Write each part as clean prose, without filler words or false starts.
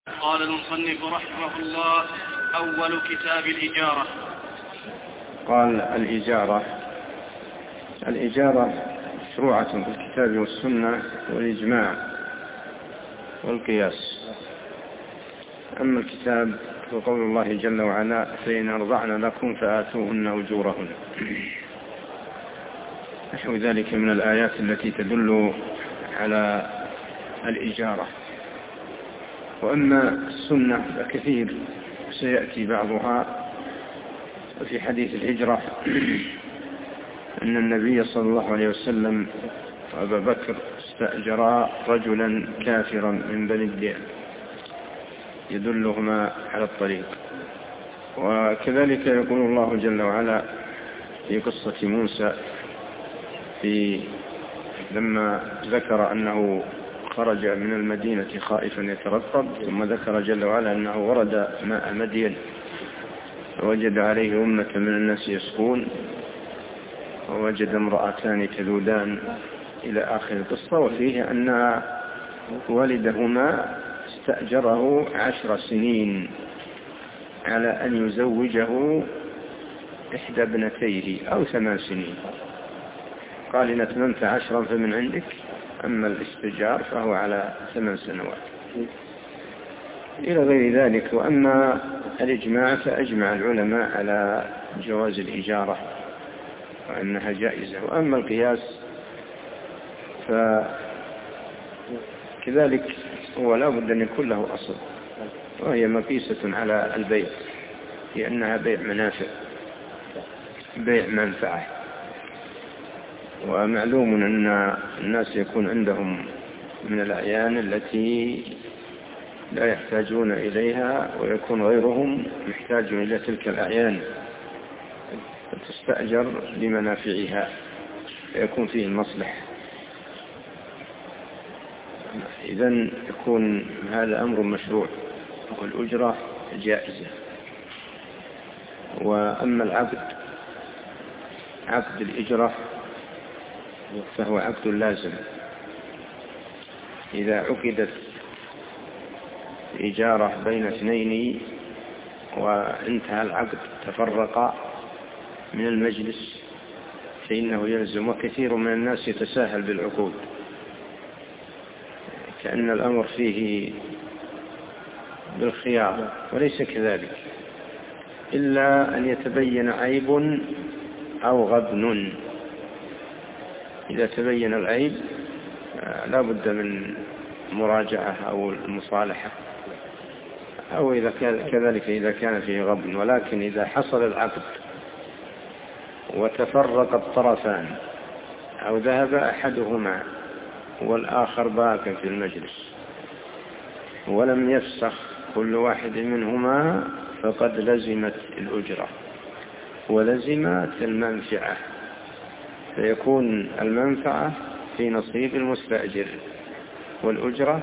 قال المصنف رحمه الله: أول كتاب الإجارة. قال الإجارة مشروعة في الكتاب والسنة والإجماع والقياس. أما الكتاب فقول الله جل وعلا: فإن أرضعن لكم فآتوهن أجورهن، نحو ذلك من الآيات التي تدل على الإجارة. وأما السنة فكثير سيأتي بعضها. وفي حديث الهجرة أن النبي صلى الله عليه وسلم وأبا بكر استأجرا رجلا كافرا من بني الدين يدلهما على الطريق. وكذلك يقول الله جل وعلا في قصة موسى لما ذكر أنه خرج من المدينة خائفا يترقب، ثم ذكر جل وعلا أنه ورد ماء مدين ووجد عليه أمة من الناس يسقون، ووجد امرأتان تذودان إلى آخر القصة. وفيه أن والدهما استأجره 10 سنين على أن يزوجه إحدى ابنتيه أو 8 سنين. قال: إن أتممت 10 فمن عندك، أما الاستئجار فهو على 8 سنوات إلى غير ذلك. وأما الإجماع فأجمع العلماء على جواز الإجارة وأنها جائزة. وأما القياس فكذلك هو لا بد أن يكون له أصل، وهي مقيسة على البيع، لأنها بيع منافع، بيع منفعة. ومعلوم أن الناس يكون عندهم من الأعيان التي لا يحتاجون إليها، ويكون غيرهم محتاج إلى تلك الأعيان فتستأجر لمنافعها فيكون فيه المصلح. إذن يكون هذا أمر مشروع والأجرة جائزة. وأما عقد الإجرة فهو عقد لازم. إذا عقدت إجارة بين 2 وانتهى العقد تفرق من المجلس فإنه يلزم. وكثير من الناس يتساهل بالعقود كأن الأمر فيه بالخيار، وليس كذلك، إلا أن يتبين عيب أو غبن. إذا تبين العيب لا بد من مراجعة أو المصالحة، أو إذا كذلك إذا كان فيه غبن. ولكن إذا حصل العقد وتفرق الطرفان أو ذهب أحدهما والآخر باق في المجلس ولم يفسخ كل واحد منهما، فقد لزمت الأجرة ولزمت المنفعة، فيكون المنفعة في نصيب المستأجر والأجرة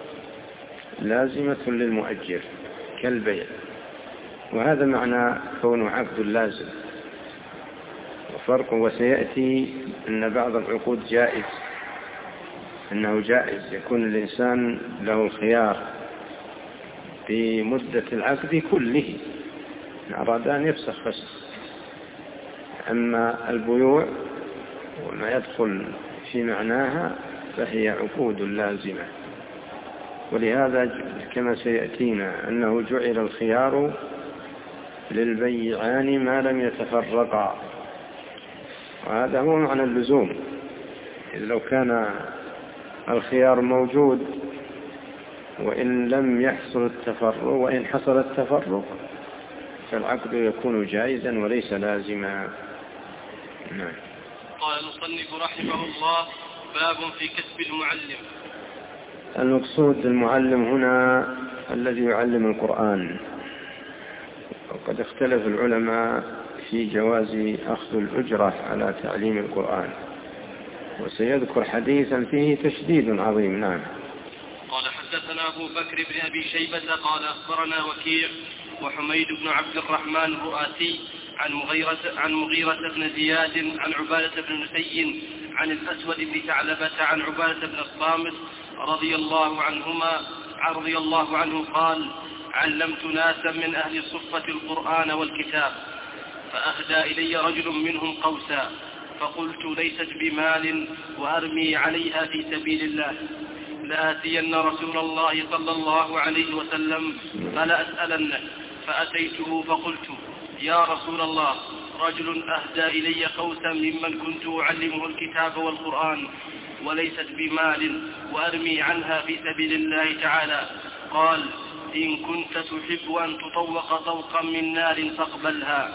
لازمة للمؤجر كالبيع. وهذا معنى كون عقد لازم. وفرق وسيأتي أن بعض العقود جائز، أنه جائز يكون الإنسان له الخيار في مدة العقد كله إن أراد أن يفسخ فسخ. أما البيوع وما يدخل في معناها فهي عقود لازمة. ولهذا كما سيأتينا أنه جعل الخيار للبيعان ما لم يتفرقا، وهذا هو معنى اللزوم. إذ لو كان الخيار موجود وإن لم يحصل التفرق، وإن حصل التفرق فالعقد يكون جائزا وليس لازما. نعم. قال المصنف رحمه الله: باب في كسب المعلم. المقصود المعلم هنا الذي يعلم القرآن. وقد اختلف العلماء في جواز أخذ الأجرة على تعليم القرآن، وسيذكر حديثا فيه تشديد عظيم. نعم. قال: حدثنا أبو بكر بن أبي شيبة قال أخبرنا وكيع وحميد بن عبد الرحمن الرؤاسي عن مغيرة بن زياد عن عبادة بن نسي عن الأسود بن ثعلبة عن عبادة بن الصامت رضي الله عنهما رضي الله عنه قال: علمت ناسا من أهل الصفة القرآن والكتاب، فأهدى إلي رجل منهم قوسا، فقلت: ليست بمال وأرمي عليها في سبيل الله، لآتين رسول الله صلى الله عليه وسلم فلأسألنه. فأتيته فقلت: يا رسول الله، رجل أهدى إلي قوسا ممن كنت أعلمه الكتاب والقرآن، وليست بمال وأرمي عنها في سبيل الله تعالى. قال: إن كنت تحب أن تطوق طوقا من نار فاقبلها.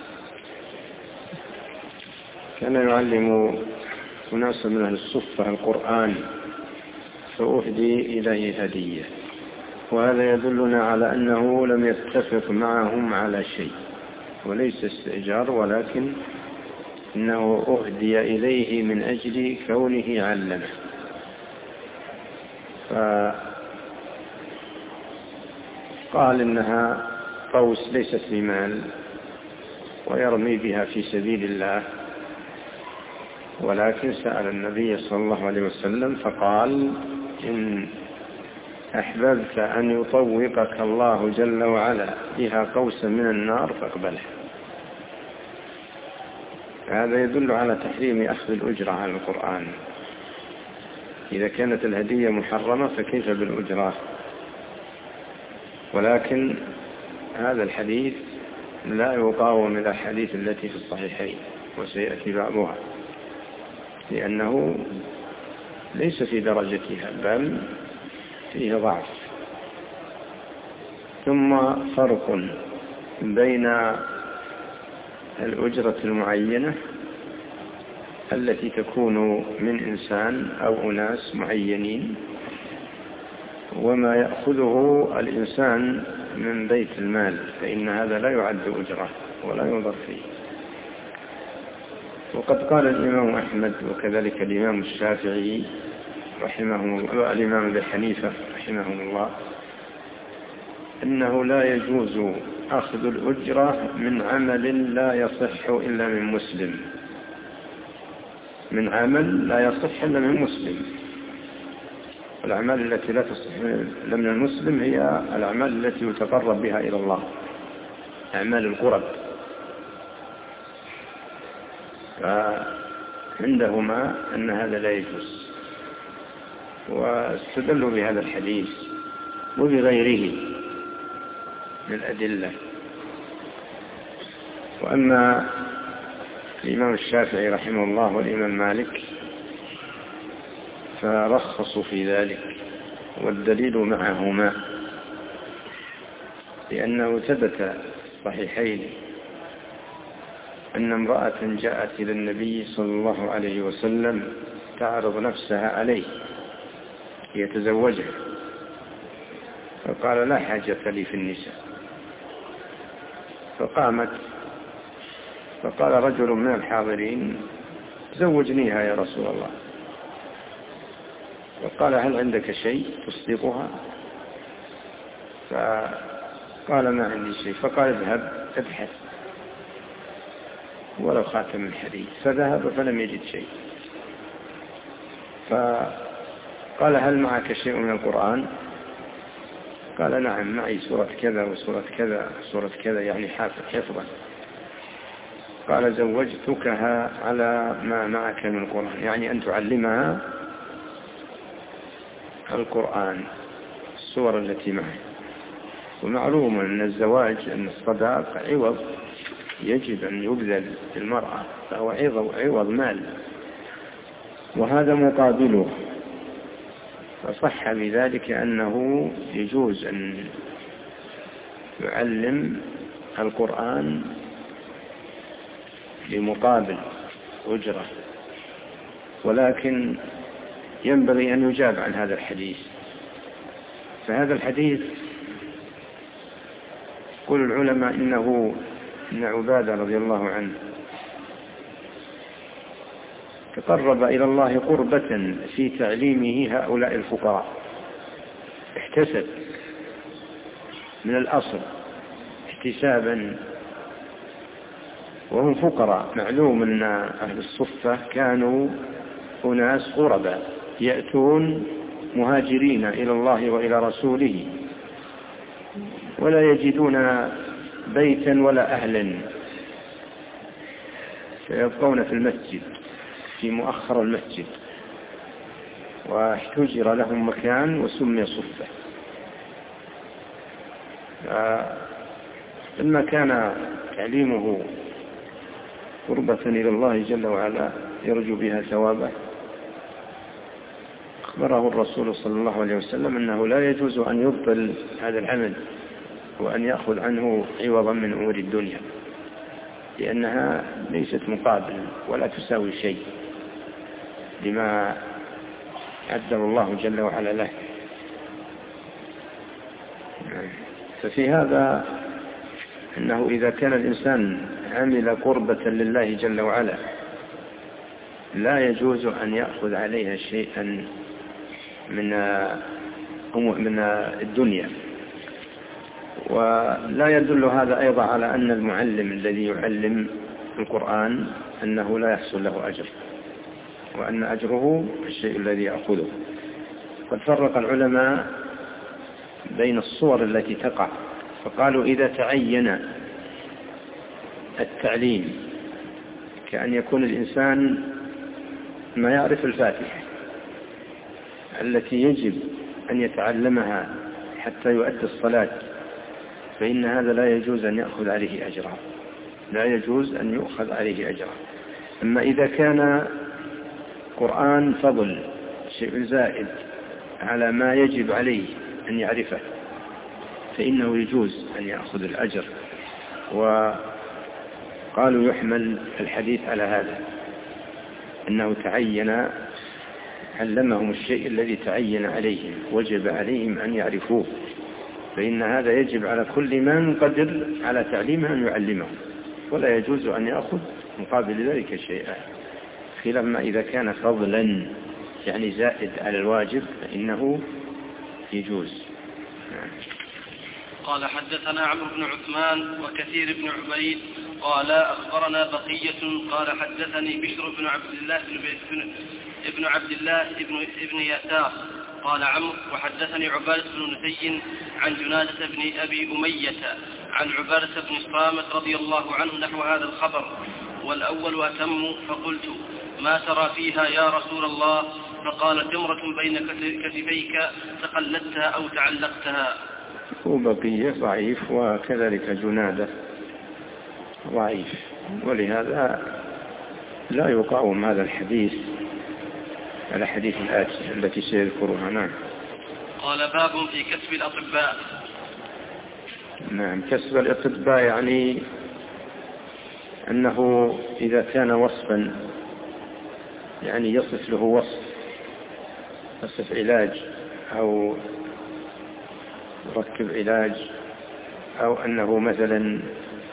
كان يعلم أناس من أهل الصفة القرآن فأهدي إليه هدية، وهذا يدلنا على أنه لم يتفق معهم على شيء، وليس استئجار، ولكن إنه أهدي إليه من أجل كونه علمه. فقال إنها قوس ليست بمال ويرمي بها في سبيل الله، ولكن سأل النبي صلى الله عليه وسلم فقال: إن أحببت أن يطوقك الله جل وعلا بها قوسا من النار فاقبلها. هذا يدل على تحريم أخذ الأجرة على القرآن. إذا كانت الهدية محرمة فكيف بالأجرة؟ ولكن هذا الحديث لا يقاوم الأحاديث التي في الصحيحين، وسيأتي بعضها، لأنه ليس في درجتها بل فيه ضعف. ثم فرق بين الأجرة المعينة التي تكون من إنسان أو أناس معينين، وما يأخذه الإنسان من بيت المال، فإن هذا لا يعد أجرة ولا ينظر فيه. وقد قال الإمام أحمد وكذلك الإمام الشافعي رحمه الله والإمام أبي حنيفة رحمه الله إنه لا يجوز أخذ الأجرة من عمل لا يصح إلا من مسلم، من عمل لا يصح إلا من مسلم. الأعمال التي لا تصح إلا من المسلم هي الأعمال التي يتقرب بها إلى الله، أعمال القرب. فعندهما أن هذا لا يجوز، واستدلوا بهذا الحديث وبغيره من الأدلة. وأما الإمام الشافعي رحمه الله والإمام مالك فرخصوا في ذلك، والدليل معهما، لأنه ثبت صحيحين أن امرأة جاءت إلى النبي صلى الله عليه وسلم تعرض نفسها عليه ليتزوجها، فقال: لا حاجة لي في النساء. فقامت فقال رجل من الحاضرين: زوجنيها يا رسول الله. فقال: هل عندك شيء تصدقها؟ فقال: ما عندي شيء. فقال: اذهب ابحث ولو خاتم الحديد. فذهب فلم يجد شيء. فقال: هل معك شيء من القرآن؟ قال: نعم، معي سورة كذا وسورة كذا وسورة كذا، يعني حفظا. قال: زوجتكها على ما معك من القرآن، يعني أن تعلمها القرآن، السور التي معه. ومعلوم أن الزواج، أن الصداق عوض يجب أن يبذل المرأة، فهو عوض مال، وهذا مقابله. فصح بذلك أنه يجوز أن يعلم القرآن بمقابل أجرة، ولكن ينبغي أن يجاب عن هذا الحديث. فهذا الحديث يقول العلماء إن عبادة رضي الله عنه تقرب إلى الله قربة في تعليمه هؤلاء الفقراء، احتسب من الأصل احتسابا، وهم فقراء. معلوم أن أهل الصفة كانوا أناس غرباء يأتون مهاجرين إلى الله وإلى رسوله ولا يجدون بيتا ولا أهلا، فيبقون في المسجد في مؤخر المسجد، واحتجر لهم مكان وسمي صفة. لما كان تعليمه قربة إلى الله جل وعلا يرجو بها ثوابه، أخبره الرسول صلى الله عليه وسلم أنه لا يجوز أن يبطل هذا العمل وأن يأخذ عنه عوضا من أمور الدنيا، لأنها ليست مقابل ولا تساوي شيء لما عدل الله جل وعلا له. ففي هذا أنه إذا كان الإنسان عمل قربة لله جل وعلا لا يجوز أن يأخذ عليها شيئا من الدنيا. ولا يدل هذا أيضا على أن المعلم الذي يعلم القرآن أنه لا يحصل له أجر، وأن أجره الشيء الذي يأخذه. قد فرق العلماء بين الصور التي تقع، فقالوا إذا تعين التعليم كأن يكون الإنسان ما يعرف الفاتحة التي يجب أن يتعلمها حتى يؤدي الصلاة، فإن هذا لا يجوز أن يأخذ عليه أجرا، لا يجوز أن يؤخذ عليه أجرا. أما إذا كان قرآن فضل شيء زائد على ما يجب عليه أن يعرفه فإنه يجوز أن يأخذ الأجر. وقالوا يحمل الحديث على هذا، أنه تعين علمهم الشيء الذي تعين عليهم وجب عليهم أن يعرفوه، فإن هذا يجب على كل من قدر على تعليمه أن يعلمه، ولا يجوز أن يأخذ مقابل ذلك شيئا، خلاف ما إذا كان فضلا يعني زائد على الواجب فإنه يجوز. قال حدثنا عمرو بن عثمان وكثير بن عبيد قال أخبرنا بقية قال حدثني بشر بن عبد الله ابن يسار قال عمرو وحدثني عبادة بن نسي عن جنادة بن أبي أمية عن عبادة بن الصامت رضي الله عنه نحو هذا الخبر، والأول أتم، فقلت ما ترى فيها يا رسول الله؟ فقال تمرة بين كتفيك تقلدتها أو تعلقتها. وبقية ضعيف، وكذلك جنادة ضعيف، ولهذا لا يقاوم هذا الحديث على حديث الآتي التي سيذكرها. نعم. قال باب في كسب الأطباء. نعم، كسب الأطباء يعني أنه إذا كان وصفا يعني يصف له وصف علاج أو ركب علاج، أو أنه مثلا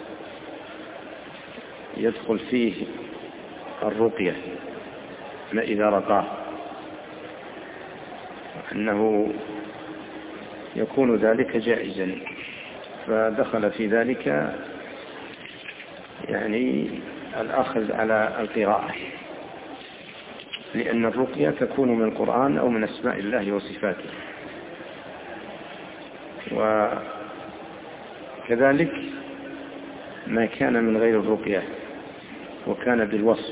يدخل فيه الرقية ما إذا رقاه، أنه يكون ذلك جائزا، فدخل في ذلك يعني الأخذ على القراءة، لأن الرقية تكون من القرآن أو من أسماء الله وصفاته. وكذلك ما كان من غير الرقية وكان بالوصف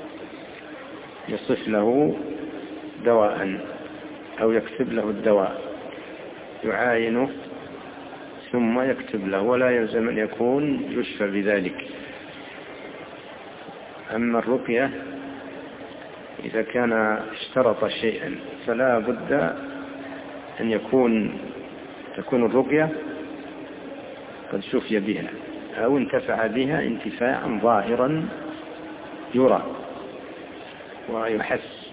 يصف له دواء أو يكتب له الدواء، يعاينه ثم يكتب له، ولا يلزم أن يكون يشفى بذلك. أما الرقية إذا كان اشترط شيئا فلا بد أن تكون الرقية قد شفي بها أو انتفع بها انتفاعا ظاهرا يرى ويحس.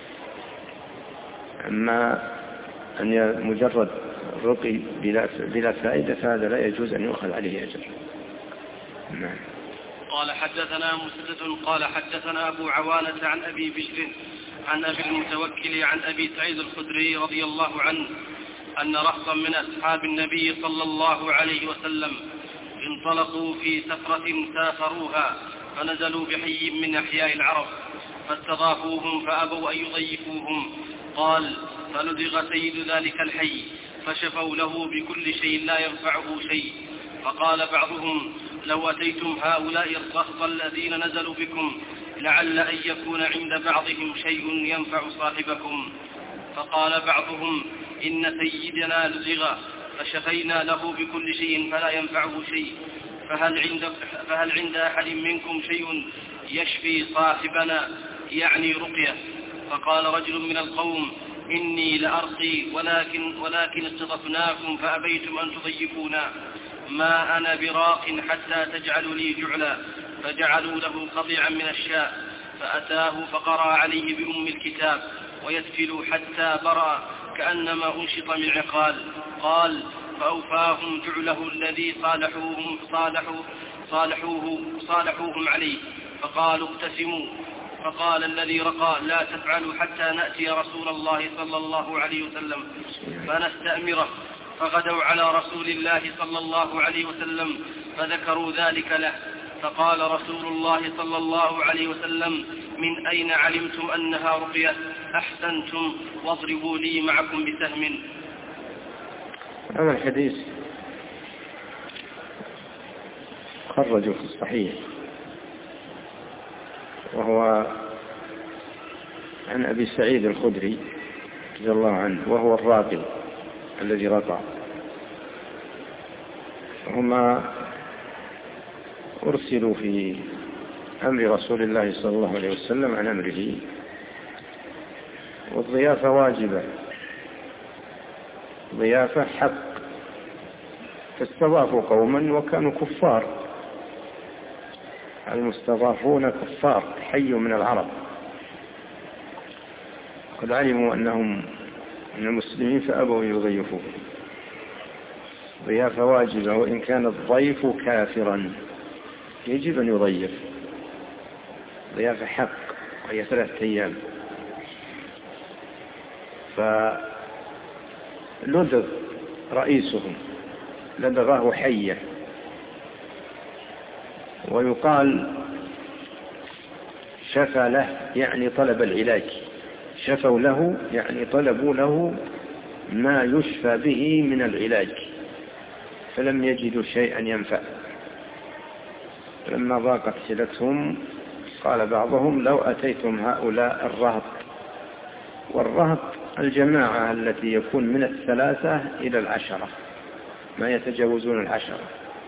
أما أن مجرد رقي بلا فائدة فهذا لا يجوز أن يؤخذ عليه أجر. نعم. قال حدثنا مسدد قال حدثنا أبو عوانة عن أبي بشر عن أبي المتوكل عن أبي سعيد الخدري رضي الله عنه أن رهطا من أصحاب النبي صلى الله عليه وسلم انطلقوا في سفرة سافروها فنزلوا بحي من أحياء العرب فاستضافوهم فأبوا أن يضيفوهم. قال فلدغ سيد ذلك الحي فشفوا له بكل شيء لا ينفعه شيء. فقال بعضهم لو أتيتم هؤلاء الرهط الذين نزلوا بكم لعل أن يكون عند بعضهم شيء ينفع صاحبكم. فقال بعضهم إن سيدنا لدغ فشفينا له بكل شيء فلا ينفعه شيء، فهل عند أحد منكم شيء يشفي صاحبنا يعني رقية؟ فقال رجل من القوم إني لأرقي ولكن استضفناكم فأبيتم أن تضيفونا، ما أنا براق حتى تجعلوا لي جعلا. فجعلوا له قطيعا من الشاة فأتاه فقرأ عليه بأم الكتاب ويتفل حتى برأ كأنما أنشط من عقال. قال فأوفاهم جعله الذي صالحوهم عليه فقالوا اقتسموا. فقال الذي رقى لا تفعلوا حتى نأتي رسول الله صلى الله عليه وسلم فنستأمره. فغدوا على رسول الله صلى الله عليه وسلم فذكروا ذلك له. فقال رسول الله صلى الله عليه وسلم من أين علمتم أنها رقية؟ أحسنتم واضربوا لي معكم بسهم. هذا الحديث خرجوا في الصحيح، وهو عن أبي سعيد الخدري رضي الله عنه، وهو الراقي الذي رقى. هما أرسلوا في أمر رسول الله صلى الله عليه وسلم عن أمره، والضيافة واجبة، ضيافة حق. فاستضافوا قوما وكانوا كفار، المستضافون كفار حيوا من العرب، قد علموا أنهم من المسلمين فأبوا يضيفوا. ضيافة واجبة، وإن كان الضيف كافرا يجب أن يضيف. ضيافة حق، وهي 3 أيام. فلدغ رئيسهم، لدغه حية، ويقال شفى له يعني طلب العلاج، شفوا له يعني طلبوا له ما يشفى به من العلاج، فلم يجدوا شيئا ينفع. لما ضاقت حيلتهم قال بعضهم لو أتيتم هؤلاء الرهط، والرهط الجماعة التي يكون من 3 إلى 10، ما يتجاوزون 10.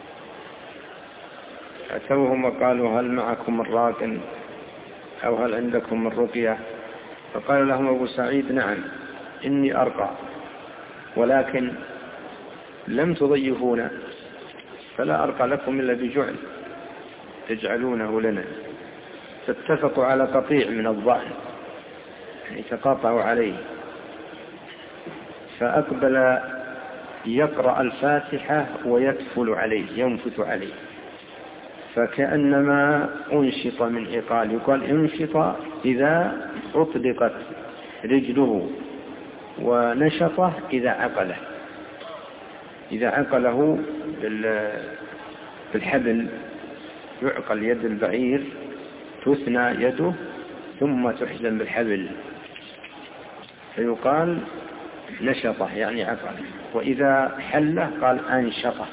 أتوهم وقالوا هل معكم الراق أو هل عندكم الرقية؟ فقال لهم أبو سعيد نعم إني أرقى، ولكن لم تضيفونا، فلا أرقى لكم إلا بجعل تجعلونه لنا. فاتفقوا على قطيع من الضأن، يعني تقاطعوا عليه. فأقبل يقرأ الفاتحة ويتفل عليه، ينفث عليه، فكأنما أنشط من عقال. يقال انشط إذا أطلقت رجله، ونشطه إذا عقله. إذا عقله بالحبل، يعقل يد البعير، تثنى يده ثم تحزم بالحبل، فيقال نشطه يعني عقله. وإذا حله قال أنشطه،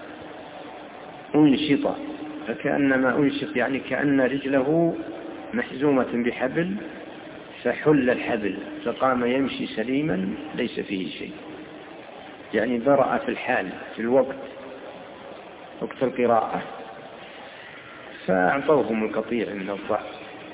أنشطه، فكأنما أنشط يعني كأن رجله محزومة بحبل، فحل الحبل فقام يمشي سليما ليس فيه شيء، يعني برأ في الحال في الوقت، وقت القراءة. فأعطوهم القطيع من الضعف.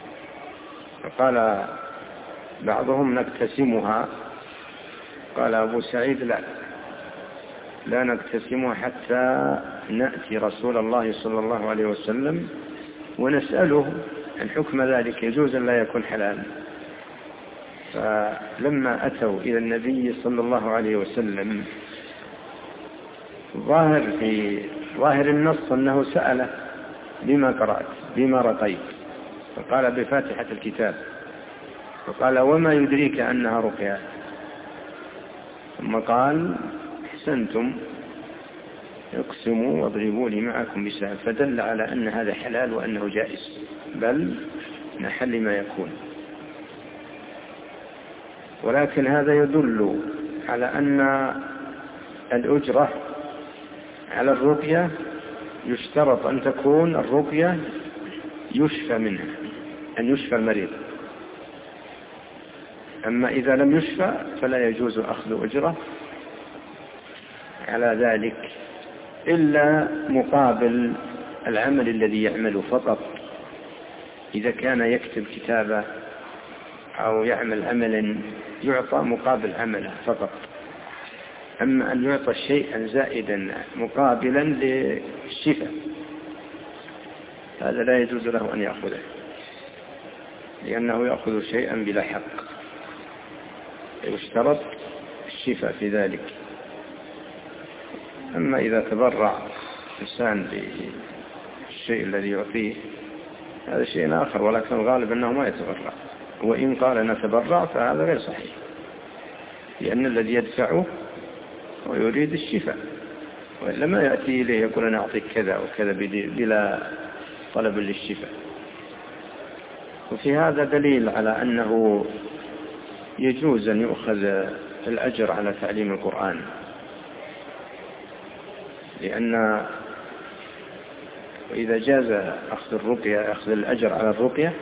فقال بعضهم نقتسمها. قال أبو سعيد لا نقتسمها حتى نأتي رسول الله صلى الله عليه وسلم ونسأله عن حكم ذلك، يجوز أن لا يكون حلال. فلما أتوا إلى النبي صلى الله عليه وسلم، في ظاهر النص أنه سأله بما قرأت بما رقيت، فقال بفاتحة الكتاب. فقال وما يدريك أنها رقية؟ ثم قال أحسنتم اقسموا واضربوا لي معكم بسهم. فدل على أن هذا حلال وأنه جائز، بل من أحل ما يكون. ولكن هذا يدل على أن الأجرة على الرقية يشترط أن تكون الرقية يشفى منها، أن يشفى المريض. أما إذا لم يشفى فلا يجوز أخذ أجرة على ذلك إلا مقابل العمل الذي يعمله فقط. إذا كان يكتب كتابة أو يعمل عملا يعطى مقابل عمله فقط. أما أن يعطى شيئا زائدا مقابلا للشفاء هذا لا يجوز له أن يأخذه، لأنه يأخذ شيئا بلا حق، يشترط الشفاء في ذلك. أما إذا تبرع إنسان بالشيء الذي يعطيه هذا شيء آخر، ولكن الغالب أنه ما يتبرع، وإن قال أنا تبرع فهذا غير صحيح، لأن الذي يدفعه ويريد الشفاء، وإلا ما يأتي إليه يقول أنا أعطيك كذا وكذا بلا طلب للشفاء. وفي هذا دليل على أنه يجوز أن يؤخذ الأجر على تعليم القرآن، لأن إذا جاز أخذ الأجر على الرقية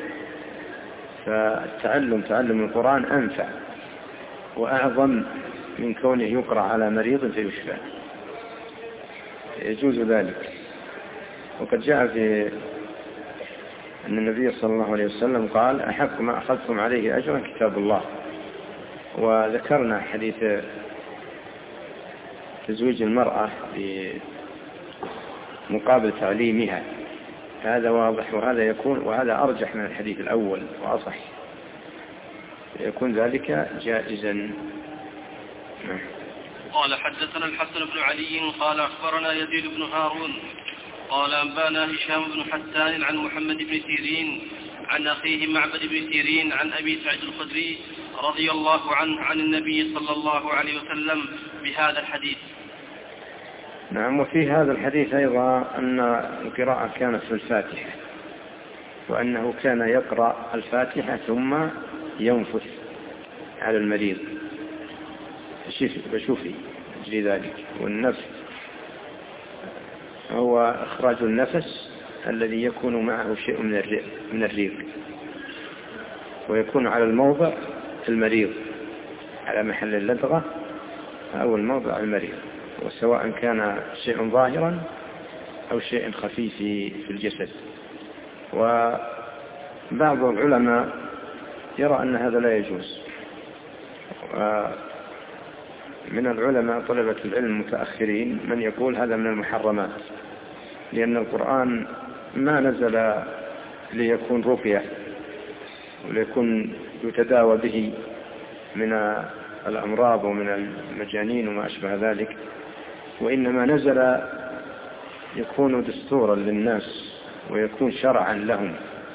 تعلم القرآن أنفع وأعظم من كونه يقرأ على مريض فيشفى، يجوز ذلك. وقد جاء في أن النبي صلى الله عليه وسلم قال أحق ما أخذتم عليه أجرا كتاب الله. وذكرنا حديث تزويج المرأة بمقابل تعليمها، هذا واضح، وهذا أرجح من الحديث الأول وأصح، يكون ذلك جائزا. قال حدثنا الحسن بن علي قال أخبرنا يزيد بن هارون قال أنبانا هشام بن حسان عن محمد بن سيرين عن أخيه معبد بن سيرين عن أبي سعيد الخدري رضي الله عنه عن النبي صلى الله عليه وسلم بهذا الحديث. نعم. وفي هذا الحديث أيضا أن القراءة كانت في الفاتحة، وأنه كان يقرأ الفاتحة ثم ينفث على المريض بشوفي أجل ذلك. والنفث هو إخراج النفس الذي يكون معه شيء من الريق، ويكون على الموضع المريض، على محل اللدغة أو الموضع المريض، وسواء كان شيء ظاهرا أو شيء خفي في الجسد. وبعض العلماء يرى أن هذا لا يجوز، من العلماء طلبة العلم المتأخرين من يقول هذا من المحرمات، لأن القرآن ما نزل ليكون رقية وليكون يتداوى به من الأمراض ومن المجانين وما أشبه ذلك، وإنما نزل يكون دستورا للناس ويكون شرعا لهم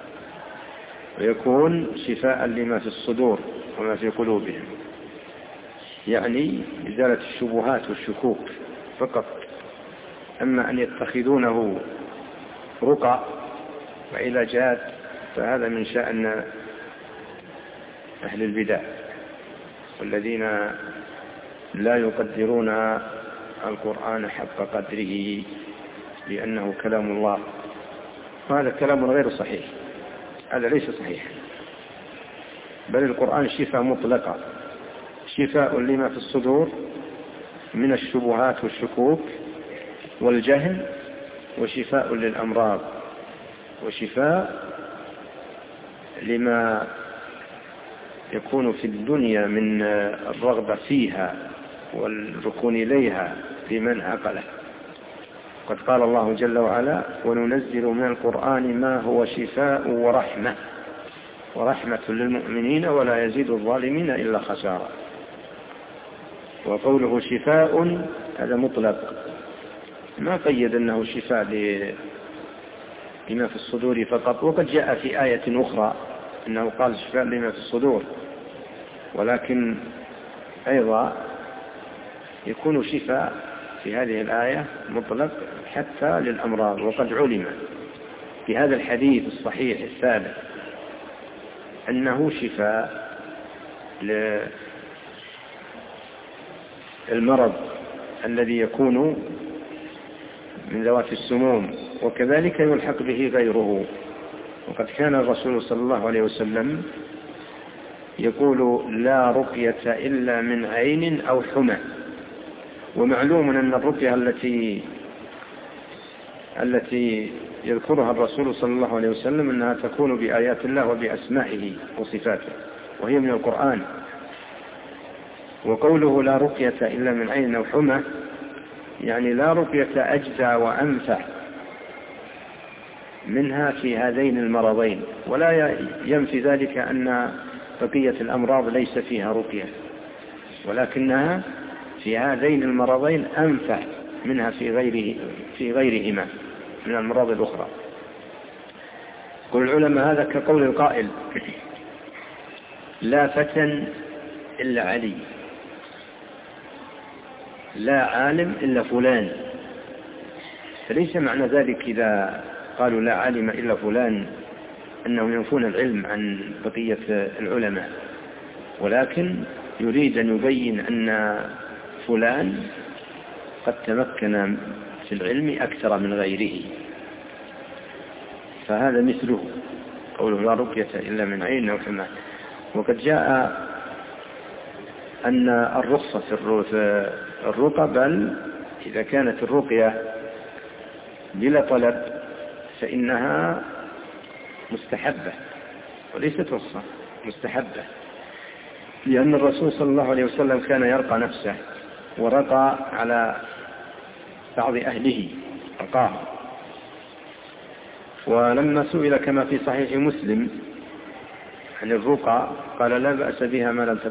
ويكون شفاء لما في الصدور وما في قلوبهم، يعني إزالة الشبهات والشكوك فقط. أما أن يتخذونه رقى وعلاجات فهذا من شأن أهل البدع والذين لا يقدرون القرآن حق قدره لأنه كلام الله، وهذا كلام غير صحيح، هذا ليس صحيح، بل القرآن شفاء مطلقة، شفاء لما في الصدور من الشبهات والشكوك والجهل، وشفاء للأمراض، وشفاء لما يكون في الدنيا من الرغبة فيها والركون إليها لمن عقله. قد قال الله جل وعلا وننزل من القرآن ما هو شفاء ورحمة للمؤمنين ولا يزيد الظالمين إلا خسارة. وقوله شفاء هذا مطلق، ما قيد أنه شفاء لما في الصدور فقط، وقد جاء في آية أخرى أنه قال شفاء لما في الصدور، ولكن أيضا يكون شفاء في هذه الآية مطلق حتى للأمراض. وقد علم في هذا الحديث الصحيح الثابت أنه شفاء المرض الذي يكون من ذوات السموم، وكذلك يلحق به غيره. وقد كان الرسول صلى الله عليه وسلم يقول: لا رقية إلا من عين أو حمى. ومعلوم أن الرقية التي يذكرها الرسول صلى الله عليه وسلم أنها تكون بآيات الله وبأسمائه وصفاته، وهي من القرآن. وقوله لا رقية إلا من عين أو حمى يعني لا رقية أجزى وأنفع منها في هذين المرضين، ولا ينفي ذلك أن بقية الأمراض ليس فيها رقية، ولكنها في هذين المرضين أنفع منها في غيرهما من الأمراض الأخرى. قل العلماء هذا كقول القائل: لا فتى إلا علي، لا عالم إلا فلان. فليس معنى ذلك إذا قالوا لا عالم إلا فلان أنهم ينفون العلم عن بقية العلماء، ولكن يريد أن يبين أن فلان قد تمكن في العلم أكثر من غيره، فهذا مثله قوله لا رقية إلا من عين أو حمى. وقد جاء أن الرخصة في الرقى، بل إذا كانت الرقية بلا طلب فإنها مستحبة وليست رخصة، مستحبة، لأن الرسول صلى الله عليه وسلم كان يرقى نفسه ورقى على بعض أهله رقاه. ولما سئل كما في صحيح مسلم عن الرقى قال: لا بأس بها ما لم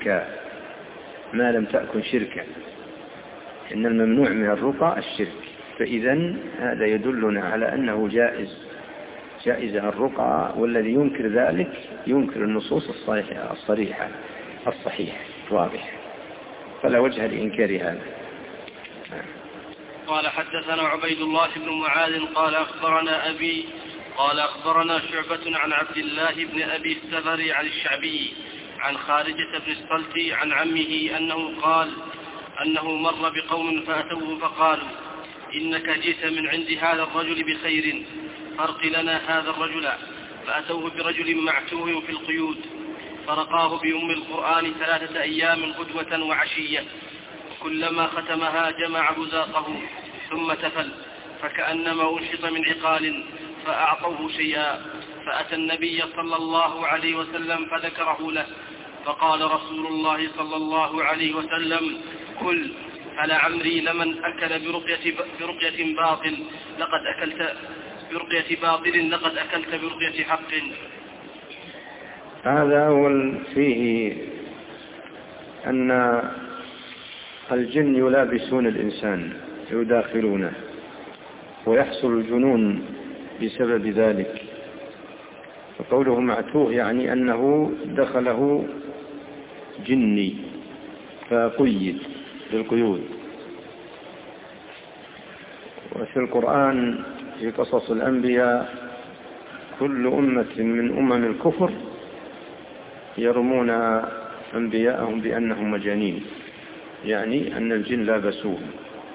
تكن شركا، إن الممنوع من الرقى الشرك. فإذا هذا يدلنا على أنه جائزة الرقى، والذي ينكر ذلك ينكر النصوص الصريحة الصحيحة الواضحة، فلا وجه لإنكار هذا. قال: حدثنا عبيد الله بن معاذ قال أخبرنا أبي قال أخبرنا شعبة عن عبد الله بن أبي السفر عن الشعبي عن خارجة بن الصلت عن عمه أنه قال أنه مر بقوم فأتوه فقالوا: إنك جئت من عند هذا الرجل بخير، فارق لنا هذا الرجل. فأتوه برجل معتوه في القيود، فرقاه بأم القرآن 3 أيام غدوة وعشية، وكلما ختمها جمع بزاقه ثم تفل، فكأنما أنشط من عقال، فأعطوه شيئا. فأتى النبي صلى الله عليه وسلم فذكره له، فقال رسول الله صلى الله عليه وسلم: كل. فلعمري لمن أكل برقية باطل لقد أكلت برقية حق. هذا فيه أن الجن يلابسون الإنسان يداخلونه، ويحصل الجنون بسبب ذلك. فقوله معتوه يعني أنه دخله جني فقيد بالقيود. وفي القرآن في قصص الأنبياء كل أمة من أمم الكفر يرمون أنبياءهم بأنهم مجانين، يعني أن الجن لابسوهم.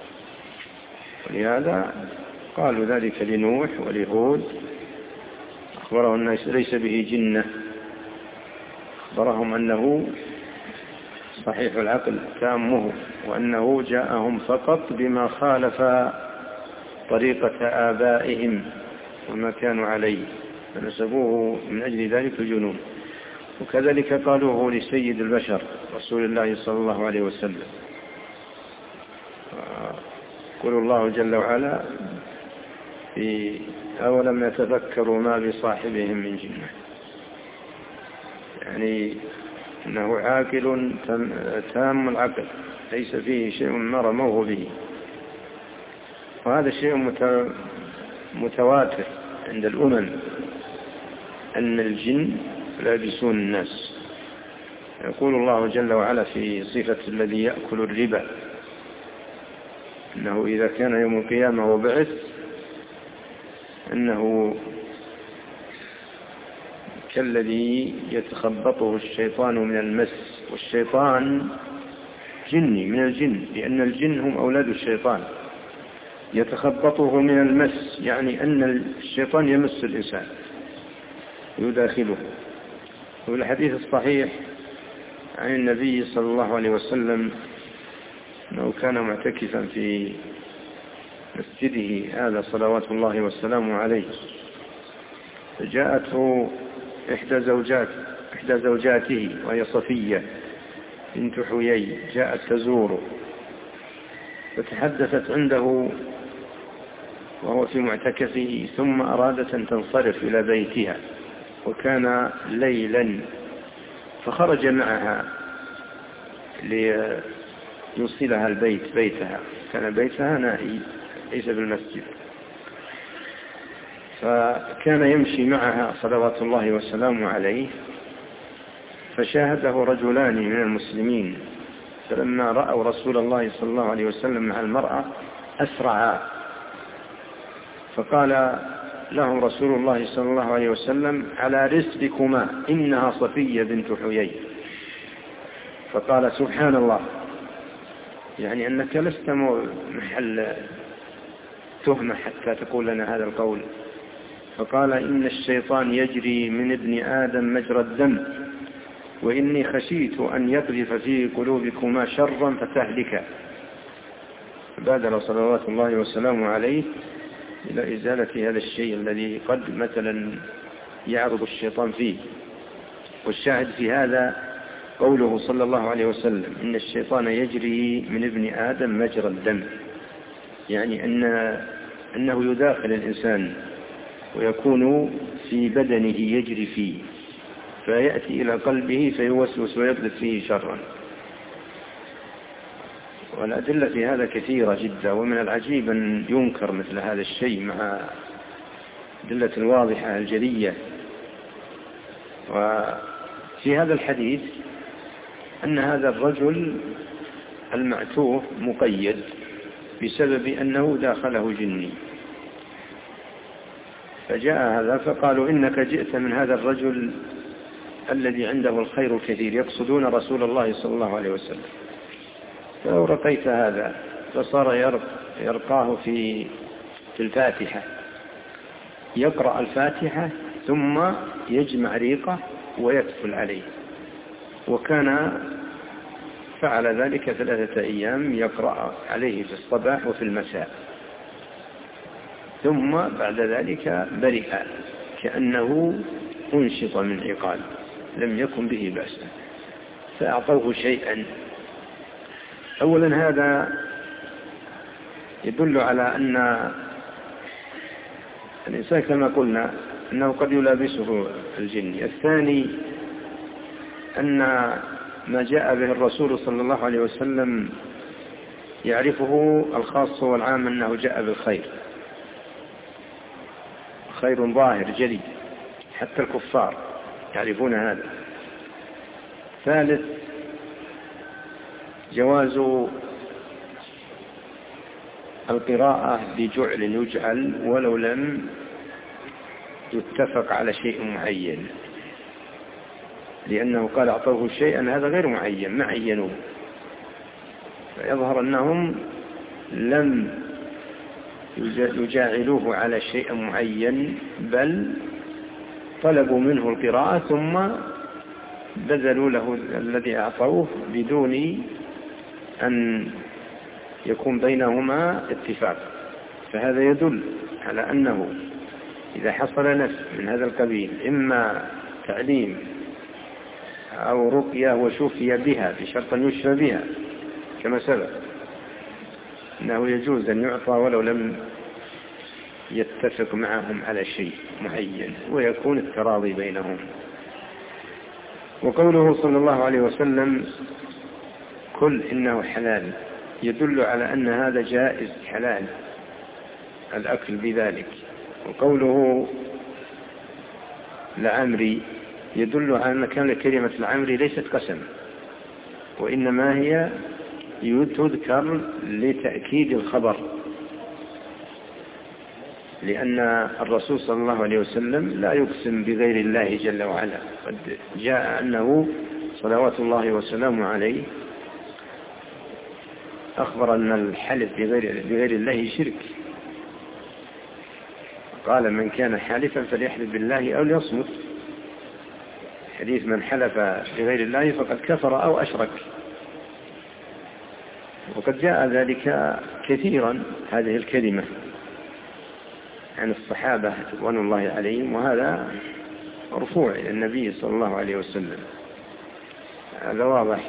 ولهذا قالوا ذلك لنوح ولهود، أخبرهم أنه ليس به جنة، أخبرهم أنه صحيح العقل تامه، وأنه جاءهم فقط بما خالف طريقة آبائهم وما كانوا عليه، فنسبوه من أجل ذلك الجنون. وكذلك قالوه لسيد البشر رسول الله صلى الله عليه وسلم. قل الله جل وعلا: أولم يتذكروا ما بصاحبهم من جنة، يعني أنه عاقل تام العقل ليس فيه شيء ما رموه به. وهذا شيء متواتر عند الأمم أن الجن لابسون الناس. يقول الله جل وعلا في صفة الذي يأكل الربا أنه إذا كان يوم القيامة وبعث أنه كالذي يتخبطه الشيطان من المس. والشيطان جني من الجن، لأن الجن هم أولاد الشيطان، يتخبطه من المس، يعني أن الشيطان يمس الإنسان يداخله. والحديث الصحيح عن النبي صلى الله عليه وسلم أنه كان معتكفا في مسجده هذا صلوات الله والسلام عليه، فجاءته إحدى زوجاته وهي صفية بنت حيي، جاءت تزوره فتحدثت عنده وهو في معتكفه، ثم أرادت أن تنصرف إلى بيتها، وكان ليلا، فخرج معها ليوصلها البيت، بيتها كان بيتها نائي ليس بالمسجد، فكان يمشي معها صلوات الله وسلامه عليه، فشاهده رجلان من المسلمين، فلما رأوا رسول الله صلى الله عليه وسلم مع المرأة أسرعا، فقال لهم رسول الله صلى الله عليه وسلم: على رسلكما إنها صفية بنت حيي. فقال: سبحان الله، يعني أنك لست محل تهمة حتى تقول لنا هذا القول. فقال: إن الشيطان يجري من ابن آدم مجرى الدم، وإني خشيت أن يقذف في قلوبكما شرا فتهلكا. بادر صلوات الله وسلامه عليه إلى إزالة هذا الشيء الذي قد مثلا يعرض الشيطان فيه. والشاهد في هذا قوله صلى الله عليه وسلم: إن الشيطان يجري من ابن آدم مجرى الدم، يعني أنه يداخل الإنسان ويكون في بدنه يجري فيه، فيأتي إلى قلبه فيوسوس ويقذف فيه شرا. والأدلة في هذا كثيرة جدا، ومن العجيب أن ينكر مثل هذا الشيء مع أدلة الواضحة الجلية. وفي هذا الحديث أن هذا الرجل المعتوه مقيد بسبب أنه داخله جني، فجاء هذا فقالوا: إنك جئت من هذا الرجل الذي عنده الخير الكثير، يقصدون رسول الله صلى الله عليه وسلم، فلو رقيت هذا، فصار يرقاه في الفاتحة، يقرأ الفاتحة ثم يجمع ريقه ويتفل عليه، وكان فعل ذلك 3 أيام، يقرأ عليه في الصباح وفي المساء، ثم بعد ذلك برئ كأنه انشط من عقال، لم يكن به بأس، فأعطوه شيئا. أولا هذا يدل على أن الإنسان كما قلنا أنه قد يلابسه الجن. الثاني أن ما جاء به الرسول صلى الله عليه وسلم يعرفه الخاص والعام، أنه جاء بالخير، خير ظاهر جلي، حتى الكفار يعرفون هذا. ثالث جواز القراءة بجعل يجعل ولو لم يتفق على شيء معين، لأنه قال أعطوه شيئا، هذا غير معين، ما عينوه، فيظهر أنهم لم يجاعلوه على شيء معين، بل طلبوا منه القراءة ثم بذلوا له الذي أعطوه بدون أن يكون بينهما اتفاق. فهذا يدل على أنه إذا حصل نفس من هذا القبيل، إما تعليم أو رقية وشفي بها بشرط أن يشفى بها كما سبق، أنه يجوز أن يعطى ولو لم يتفق معهم على شيء معين، ويكون التراضي بينهم. وقوله صلى الله عليه وسلم: كل إنه حلال، يدل على أن هذا جائز حلال الأكل بذلك. وقوله لعمري يدل على أن كان كلمة العمري ليست قسم، وإنما هي تذكر لتأكيد الخبر، لأن الرسول صلى الله عليه وسلم لا يقسم بغير الله جل وعلا. قد جاء أنه صلوات الله وسلامه عليه أخبر أن الحلف بغير الله شرك، قال من كان حالفا فليحلف بالله أو ليصمت. حديث من حلف بغير الله فقد كفر أو أشرك، وقد جاء ذلك كثيرا هذه الكلمة عن الصحابة رضوان الله عليهم، وهذا مرفوع إلى النبي صلى الله عليه وسلم، هذا واضح،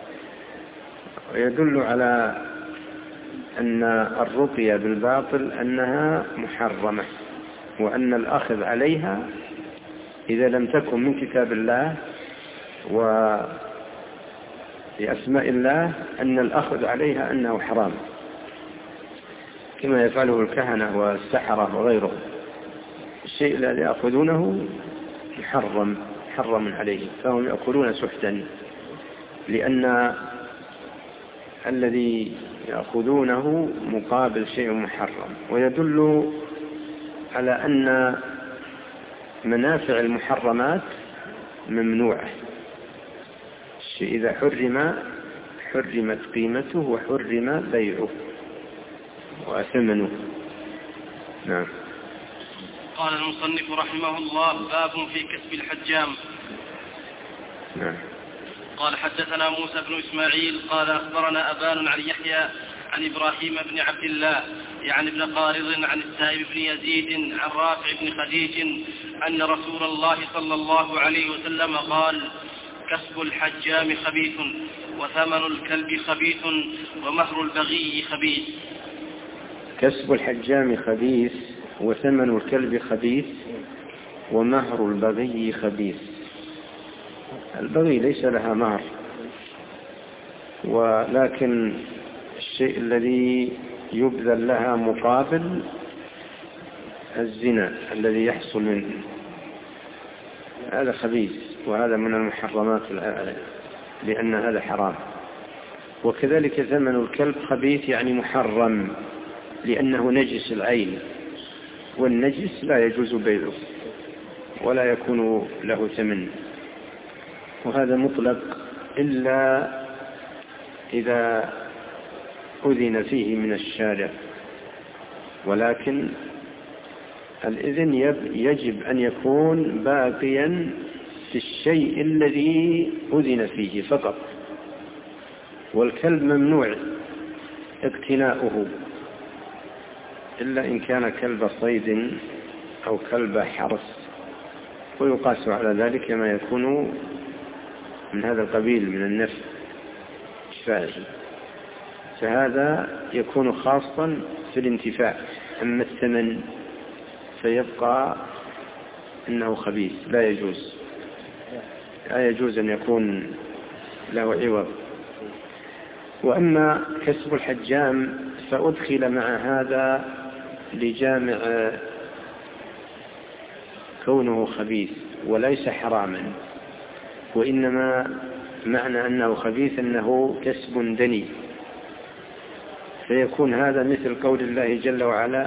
ويدل على أن الرقية بالباطل أنها محرمة، وأن الأخذ عليها إذا لم تكن من كتاب الله وبأسماء الله أن الأخذ عليها أنه حرام، كما يفعله الكهنة والسحرة وغيره. الشيء الذي يأخذونه محرم عليه، فهم يأكلون سحتا، لأن الذي يأخذونه مقابل شيء محرم. ويدل على أن منافع المحرمات ممنوعة. الشيء إذا حرمت قيمته وحرم بيعه وثمنه. نعم. قال المصنف رحمه الله: باب في كسب الحجام. نعم. قال حدثنا موسى بن إسماعيل قال أخبرنا أبان عن يحيى عن إبراهيم بن عبد الله يعني ابن قارض عن السائب بن يزيد عن رافع بن خديج أن رسول الله صلى الله عليه وسلم قال: كسب الحجام خبيث، وثمن الكلب خبيث، ومهر البغي خبيث. كسب الحجام خبيث، وثمن الكلب خبيث، ومهر البغي خبيث. البغي ليس لها مهر، ولكن الشيء الذي يبذل لها مقابل الزنا الذي يحصل منه، هذا خبيث، وهذا من المحرمات لأن هذا حرام. وكذلك ثمن الكلب خبيث، يعني محرم، لأنه نجس العين، والنجس لا يجوز بيعه ولا يكون له ثمن، وهذا مطلق إلا إذا أذن فيه من الشارع. ولكن الإذن يجب أن يكون باقيا في الشيء الذي أذن فيه فقط. والكلب ممنوع اقتناؤه إلا إن كان كلب صيد أو كلب حرس، ويقاس على ذلك ما يكون من هذا القبيل من النفع الفاحش، فهذا يكون خاصا في الانتفاع. أما الثمن فيبقى أنه خبيث، لا يجوز أن يكون له عوض. وأما كسب الحجام فأدخل مع هذا لجامع كونه خبيث وليس حراما، وإنما معنى أنه خبيث أنه كسب دني، فيكون هذا مثل قول الله جل وعلا: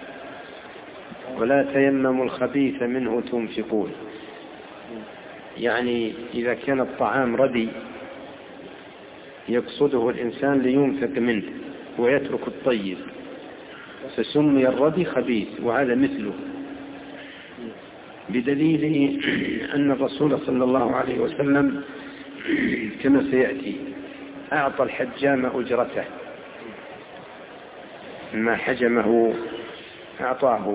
ولا تيمموا الخبيث منه تنفقون. يعني إذا كان الطعام ردي يقصده الإنسان لينفق منه ويترك الطيب، فسمي الردي خبيث، وهذا مثله، بدليل أن الرسول صلى الله عليه وسلم كما سيأتي أعطى الحجام أجرته، ما حجمه أعطاه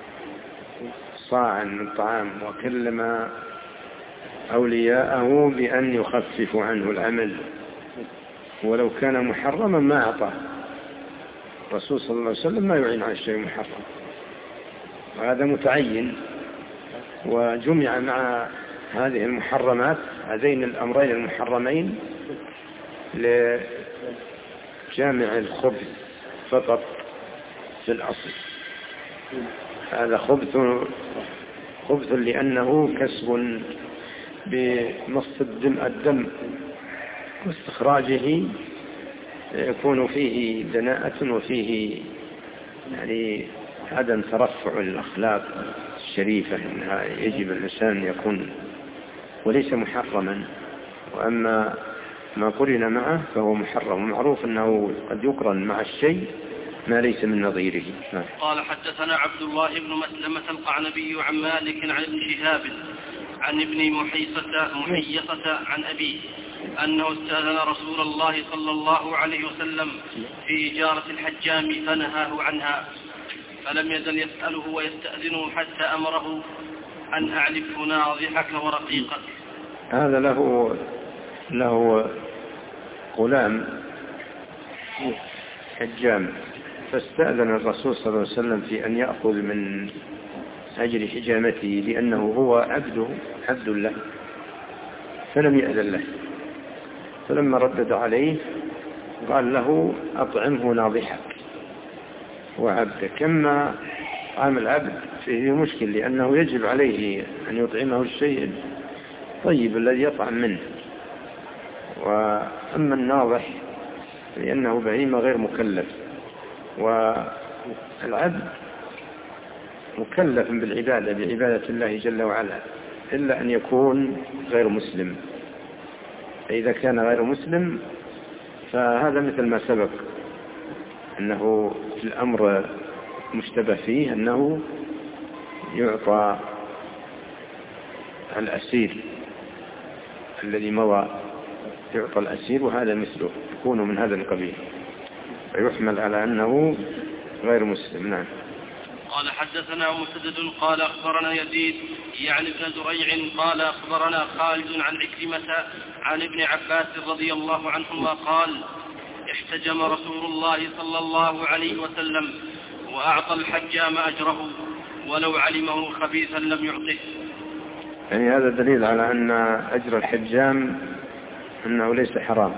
صاعا من طعام، وكلم أولياءه بأن يخففوا عنه العمل، ولو كان محرما ما أعطاه. الرسول صلى الله عليه وسلم ما يعين على الشيء محرم، وهذا متعين. وجمع مع هذه المحرمات هذين الأمرين المحرمين لجامع الخبث فقط في الأصل. هذا خبث لأنه كسب بمص الدم واستخراجه، يكون فيه دناءة وفيه يعني عدم ترفع الأخلاق الشريفة، إنها يجب الإنسان يكون، وليس محرما. وأما ما قرن معه فهو محرم. معروف أنه قد يقرن مع الشيء ما ليس من نظيره. قال حدثنا عبد الله بن مسلمة القعنبي عن مالك عن ابن شهاب عن ابن محيصة عن أبيه أنه استأذن رسول الله صلى الله عليه وسلم في إجارة الحجام فنهاه عنها، فلم يزل يسأله ويستأذنه حتى أمره أن أعلفه ناضحك ورقيقك. هذا له غلام حجام، فاستأذن الرسول صلى الله عليه وسلم في أن يأخذ من أجل حجامته لأنه هو عبد له، فلم يأذن له. فلما ردد عليه قال له أطعمه ناضحك وعبدك. كما قام العبد فيه مشكل، لأنه يجب عليه أن يطعمه الشيء طيب الذي يطعم منه. وأما الناضح لأنه بهيمة غير مكلف، والعبد مكلف بعبادة الله جل وعلا، إلا أن يكون غير مسلم. فإذا كان غير مسلم فهذا مثل ما سبق أنه في الأمر مشتبه فيه، أنه يعطى الأسير الذي مضى، يعطى الأسير وهذا مثله يكون من هذا القبيل، فيحمل على أنه غير مسلم. نعم. قال حدثنا مسدد قال أخبرنا يزيد يعني ابن زريع قال أخبرنا خالد عن عكرمة عن ابن عباس رضي الله عنهما قال احتجم رسول الله صلى الله عليه وسلم وأعطى الحجام أجره ولو علمه خبيثا لم يعطه. يعني هذا دليل على أن أجر الحجام أنه ليس حرام،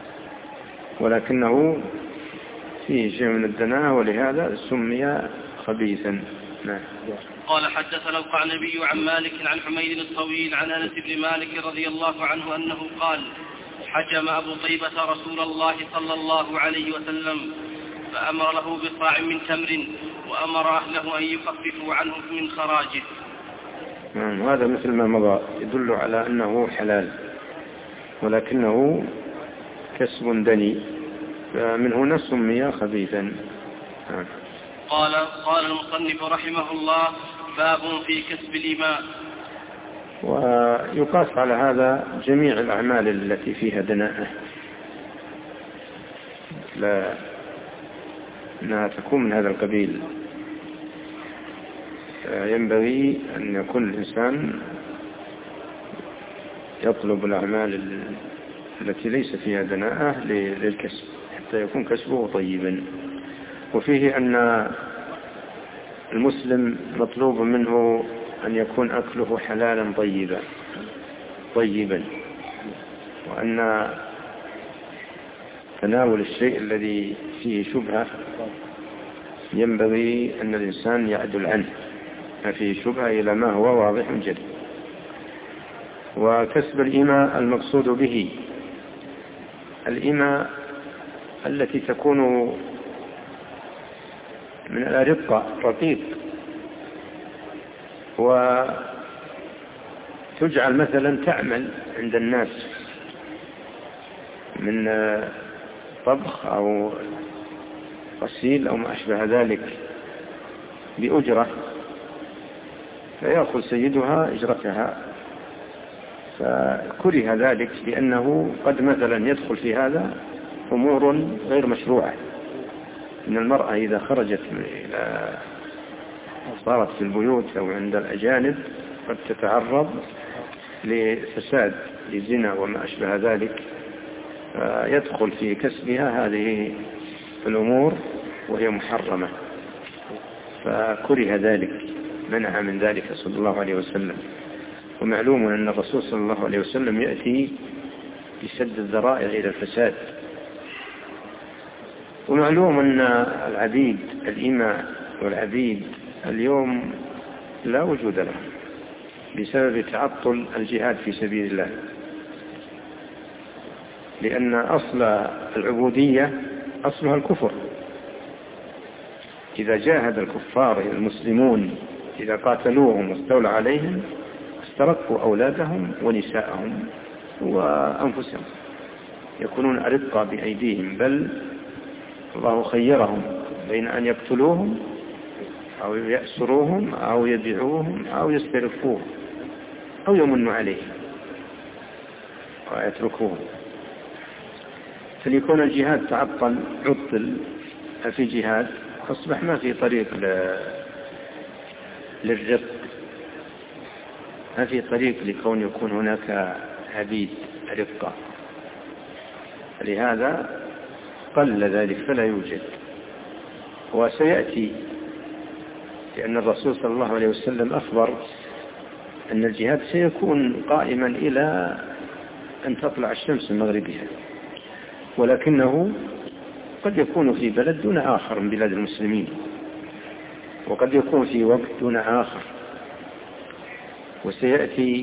ولكنه فيه شيء من الدناءة، ولهذا سمي خبيثا. نعم. قال حدثنا القعنبي عن مالك عن حميد الطويل عن أنس بن مالك رضي الله عنه أنه قال حجم أبو طيبة رسول الله صلى الله عليه وسلم فأمر له بصاع من تمر وأمر أهله أن يخففوا عنه من خراجه. هذا مثل ما مضى يدل على أنه حلال، ولكنه كسب دني، فمن هنا سمي خبيثا. قال المصنف رحمه الله باب في كسب الإماء. ويقاس على هذا جميع الأعمال التي فيها دناءة، لا أنها تكون من هذا القبيل. ينبغي أن يكون الإنسان يطلب الأعمال التي ليس فيها دناءة للكسب حتى يكون كسبه طيبا. وفيه أن المسلم مطلوب منه أن يكون أكله حلالا طيبا، وأن تناول الشيء الذي فيه شبهة ينبغي أن الإنسان يعدل عنه، ما فيه شبهة إلى ما هو واضح جدا. وكسب الإماء المقصود به الإماء التي تكون من الأرقة رقيق، وتجعل مثلا تعمل عند الناس من طبخ أو غسيل أو ما أشبه ذلك بأجرة، فيأخذ سيدها أجرتها. فكره ذلك لأنه قد مثلا يدخل في هذا أمور غير مشروعة. إن المرأة إذا خرجت إلى صارت في البيوت أو عند الأجانب قد تتعرض لفساد لزنا وما أشبه ذلك، يدخل في كسبها هذه الأمور وهي محرمة، فكره ذلك، منع من ذلك صلى الله عليه وسلم. ومعلوم أن الرسول صلى الله عليه وسلم يأتي بسد الذرائع إلى الفساد. ومعلوم أن العبيد الإماء والعبيد اليوم لا وجود لهم بسبب تعطل الجهاد في سبيل الله، لأن أصل العبودية أصلها الكفر. إذا جاهد الكفار المسلمون إذا قاتلوهم واستولى عليهم استرقوا أولادهم ونساءهم وأنفسهم، يكونون أرقة بأيديهم، بل الله خيرهم بين أن يقتلوهم أو يأسروهم أو يبيعوهم أو يسترقوهم أو يمنوا عليهم ويتركوهم. فليكون الجهاد عطل في جهاد، أصبح ما في طريق للرق، ما في طريق لكون يكون هناك عبيد رقة، لهذا قل ذلك فلا يوجد. وسيأتي، لأن الرسول صلى الله عليه وسلم أخبر أن الجهاد سيكون قائما إلى أن تطلع الشمس من مغربها، ولكنه قد يكون في بلد دون آخر من بلاد المسلمين، وقد يكون في وقت دون آخر. وسيأتي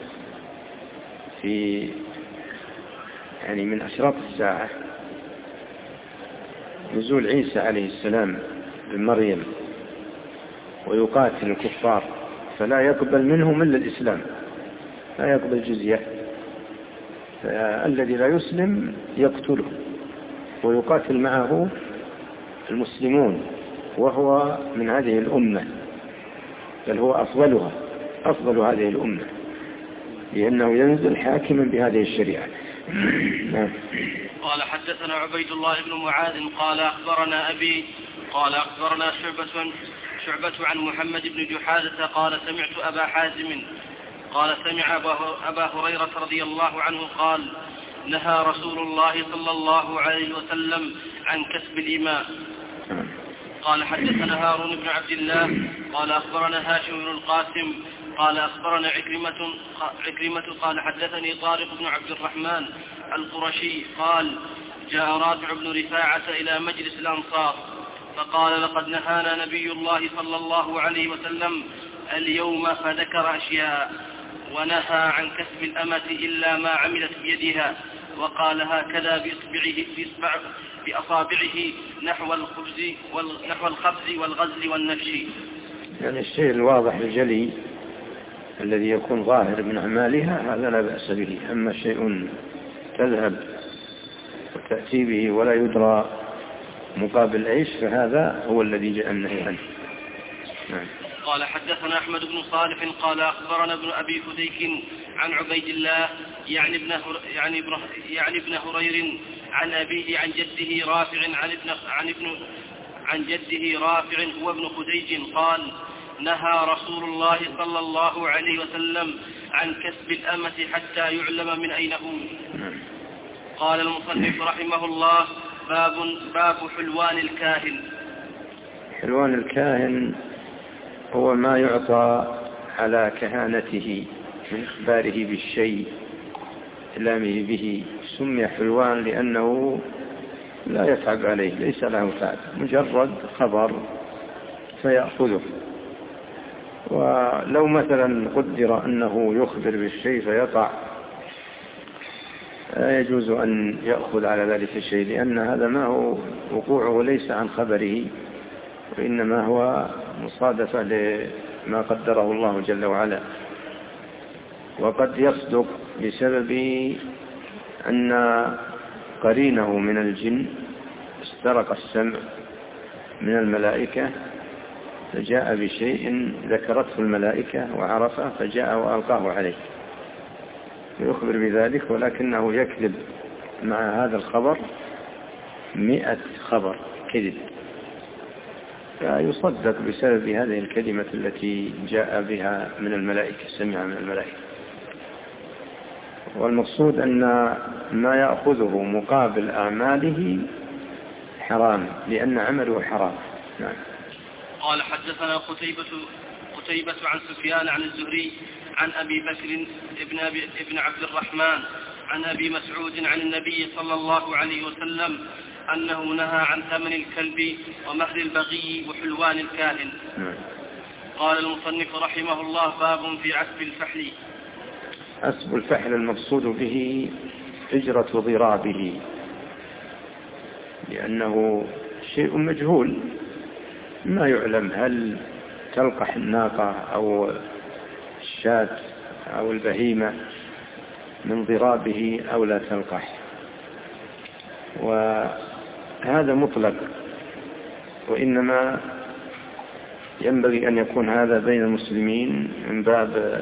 في من أشراط الساعة نزول عيسى عليه السلام بمريم ويقاتل الكفار، فلا يقبل منهم إلا الإسلام، لا يقبل جزية، فالذي لا يسلم يقتله ويقاتل معه المسلمون، وهو من هذه الأمة، بل هو أفضل هذه الأمة، لأنه ينزل حاكما بهذه الشريعة. قال حدثنا عبيد الله بن معاذ قال أخبرنا أبي قال أخبرنا شعبة عن محمد بن جحادة قال سمعت أبا حازم قال سمع أبا هريرة رضي الله عنه قال نهى رسول الله صلى الله عليه وسلم عن كسب الإماء. قال حدثنا هارون بن عبد الله قال أخبرنا هاشم بن القاسم قال أخبرنا عكرمة قال حدثني طارق بن عبد الرحمن القرشي قال جاء رافع بن رفاعة إلى مجلس الأنصار فقال لقد نهانا نبي الله صلى الله عليه وسلم اليوم، فذكر أشياء، ونهى عن كسب الأمة إلا ما عملت بيدها، وقال هكذا بأصابعه نحو الخبز والغزل والنفش. يعني الشيء الواضح الجلي الذي يكون ظاهر من أعمالها هذا لا بأس به، أما شيء تذهب وتأتي به ولا يدرى مقابل عيش فهذا هو الذي جاء النهي عنه. قال حدثنا أحمد بن صالح قال أخبرنا ابن أبي فديك عن عبيد الله يعني ابن هرير عن أبيه عن جده رافع عن جده رافع هو ابن خديج قال نهى رسول الله صلى الله عليه وسلم عن كسب الأمة حتى يعلم من أين هو. قال المصنف رحمه الله باب حلوان الكاهن. حلوان الكاهن هو ما يعطى على كهانته من إخباره بالشيء إعلامه به، سمي حلوان لأنه لا يتعب عليه، ليس له تعب، مجرد خبر فيأخذه. ولو مثلا قدر أنه يخبر بالشيء فيقع لا يجوز أن يأخذ على ذلك الشيء، لأن هذا ما هو وقوعه ليس عن خبره، وإنما هو مصادفة لما قدره الله جل وعلا. وقد يصدق بسبب أن قرينه من الجن استرق السمع من الملائكة فجاء بشيء ذكرته الملائكة وعرفه فجاء وألقاه عليه يخبر بذلك، ولكنه يكذب مع هذا الخبر 100 خبر كذب، فيصدق بسبب هذه الكلمة التي جاء بها من الملائكة، سمع من الملائكة. والمقصود أن ما يأخذه مقابل أعماله حرام، لأن عمله حرام. نعم. قال حدثنا قتيبة عن سفيان عن الزهري عن أبي بكر ابن عبد الرحمن عن أبي مسعود عن النبي صلى الله عليه وسلم أنه نهى عن ثمن الكلب ومهر البغي وحلوان الكاهن. قال المصنف رحمه الله باب في عسب الفحل. عسب الفحل المقصود به أجرة ضرابه، لأنه شيء مجهول ما يعلم هل تلقح الناقة أو الشاة أو البهيمة من ضرابه أو لا تلقح، وهذا مطلق، وإنما ينبغي أن يكون هذا بين المسلمين من باب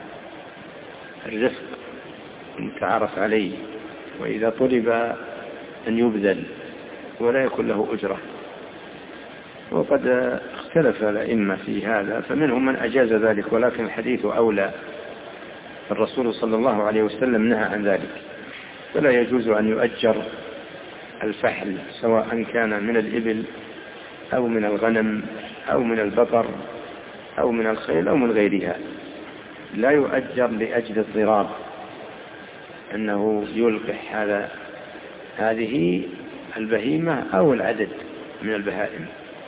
الرفق المتعارف عليه، وإذا طلب أن يبذل ولا يكون له أجرة. وقد اختلف الأئمة في هذا، فمنهم من أجاز ذلك، ولكن الحديث أولى. الرسول صلى الله عليه وسلم نهى عن ذلك، فلا يجوز أن يؤجر الفحل سواء كان من الإبل أو من الغنم أو من البقر أو من الخيل أو من غيرها. لا يؤجر لأجل الضرار، أنه يلقح هذه البهيمة أو العدد من البهائم.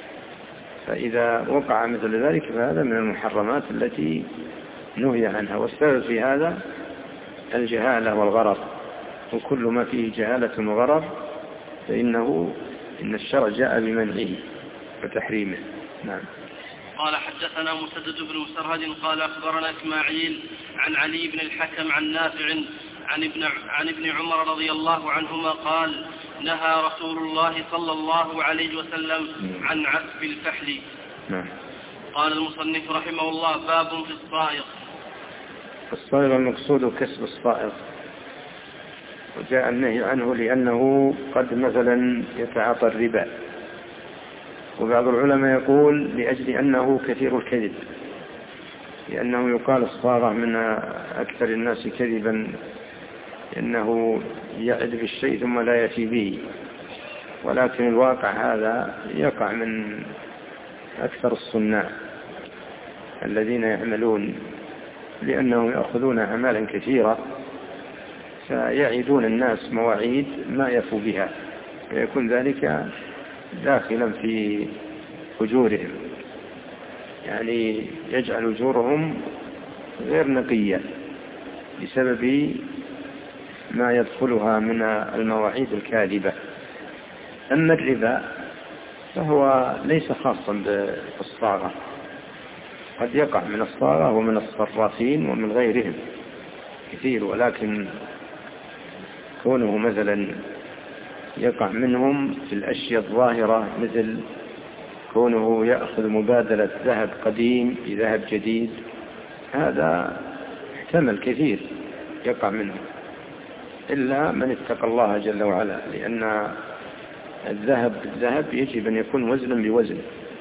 فإذا وقع مثل ذلك فهذا من المحرمات التي نهي عنها. والسبب في هذا الجهالة والغرر، وكل ما فيه جهالة وغرر فإن الشرع جاء بمنعه وتحريمه. نعم. قال حدثنا مسدد بن مسرهد قال أخبرنا إسماعيل عن علي بن الحكم عن نافع عن ابن عمر رضي الله عنهما قال نهى رسول الله صلى الله عليه وسلم عن عسب الفحل. نعم. قال المصنف رحمه الله باب في الصائغ. الصائغ المقصود كسب الصائغ، وجاء النهي عنه لأنه قد مثلا يتعاطى الربا، وبعض العلماء يقول لأجل أنه كثير الكذب، لأنه يقال الصاغة من أكثر الناس كذبا، إنه يعد بالشيء ثم لا يأتي به، ولكن الواقع هذا يقع من أكثر الصناع الذين يعملون، لأنهم يأخذون أعمالا كثيرة فيعيدون الناس مواعيد ما يفوا بها، ويكون ذلك داخلا في أجورهم، يعني يجعل أجورهم غير نقية بسبب ما يدخلها من المواعيد الكاذبة. أما الربا فهو ليس خاصا بالصاغة، قد يقع من الصاغة ومن الصرافين ومن غيرهم كثير، ولكن كونه مثلا يقع منهم في الأشياء الظاهرة، مثل كونه يأخذ مبادلة ذهب قديم بذهب جديد، هذا احتمل كثير يقع منه، إلا من اتقى الله جل وعلا، لأن الذهب يجب أن يكون وزنا بوزن،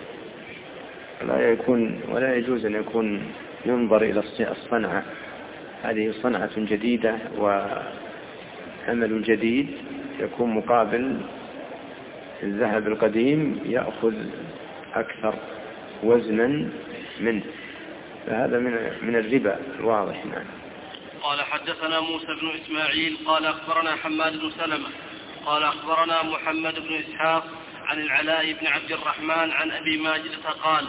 ولا يجوز أن يكون ينظر إلى الصنعة، هذه صنعة جديدة وعمل جديد يكون مقابل الذهب القديم يأخذ أكثر وزنا منه، فهذا من الربا الواضح. نعم. قال حدثنا موسى بن إسماعيل قال أخبرنا حماد بن سلمة قال أخبرنا محمد بن إسحاق عن العلاء بن عبد الرحمن عن أبي ماجدة قال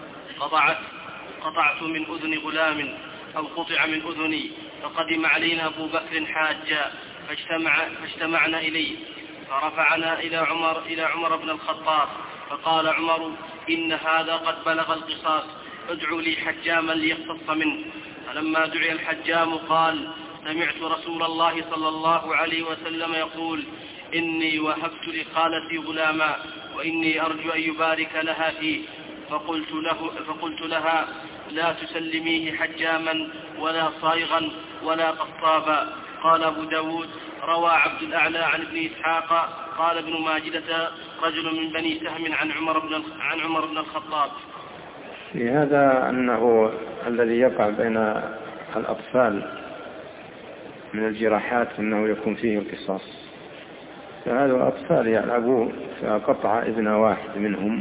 قطعت من أذن غلام أو قطع من أذني، فقدم علينا أبو بكر حاجا فاجتمعنا إليه، فرفعنا إلى عمر بن الخطاب، فقال عمر إن هذا قد بلغ القصاص، ادعوا لي حجاما ليقتص منه. فلما دعي الحجام قال سمعت رسول الله صلى الله عليه وسلم يقول إني وهبت لخالتي غلاما وإني أرجو أن يبارك لها فيه، فقلت لها لا تسلميه حجاما ولا صائغا ولا قصابا. قال أبو داود روى عبد الأعلى عن ابن إسحاق قال ابن ماجدة رجل من بني سهم عن عمر بن الخطاب. في هذا أنه الذي يقع بين الأطفال من الجراحات أنه يكون فيه القصاص، فهذا الأطفال يلعبون، فقطع إذن واحدا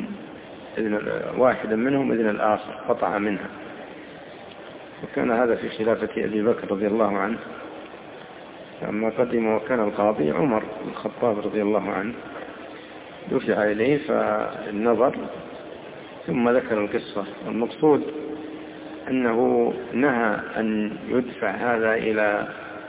منهم إذن الآخر قطع منها، وكان هذا في خلافة أبي بكر رضي الله عنه. لما قدم وكان القاضي عمر بن الخطاب رضي الله عنه، دفع إليه فالنظر ثم ذكر القصة. المقصود أنه نهى أن يدفع هذا إلى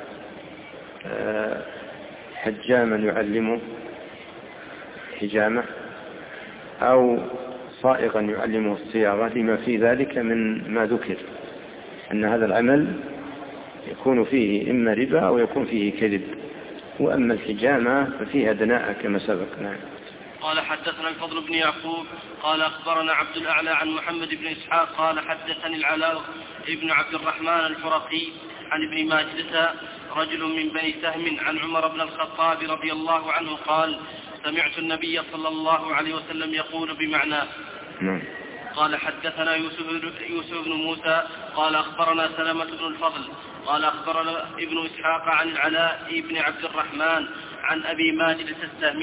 حجاما يعلمه حجامة أو صائغا يعلمه الصياغة، لما في ذلك من ما ذكر أن هذا العمل يكون فيه إما ربا أو يكون فيه كذب، وأما الحجامة ففيها دناءة كما سبق. نعم. قال حدثنا الفضل بن يعقوب قال أخبرنا عبد الأعلى عن محمد بن إسحاق قال حدثني العلاء ابن عبد الرحمن الفرقي عن ابن ماجدة رجل من بني سهم عن عمر بن الخطاب رضي الله عنه قال سمعت النبي صلى الله عليه وسلم يقول بمعناه. قال حدثنا يوسف بن موسى قال أخبرنا سلمة بن الفضل قال أخبرنا ابن إسحاق عن العلاء بن عبد الرحمن عن أبي ماجدة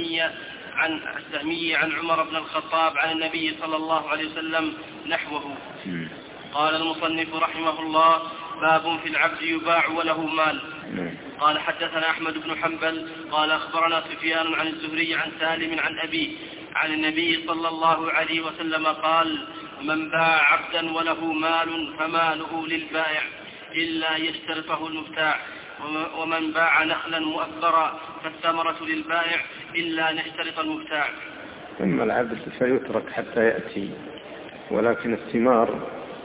السهمي عن عمر بن الخطاب عن النبي صلى الله عليه وسلم نحوه. قال المصنف رحمه الله باب في العبد يباع وله مال. قال حدثنا أحمد بن حنبل قال أخبرنا سفيان عن الزهري عن سالم عن أبيه عن النبي صلى الله عليه وسلم قال من باع عبدا وله مال فماله للبائع إلا يشترطه المبتاع ومن باع نخلا مؤبرا فالثمرة للبائع إلا نشترط المبتاع. أما العبد فيترك حتى يأتي، ولكن الثمار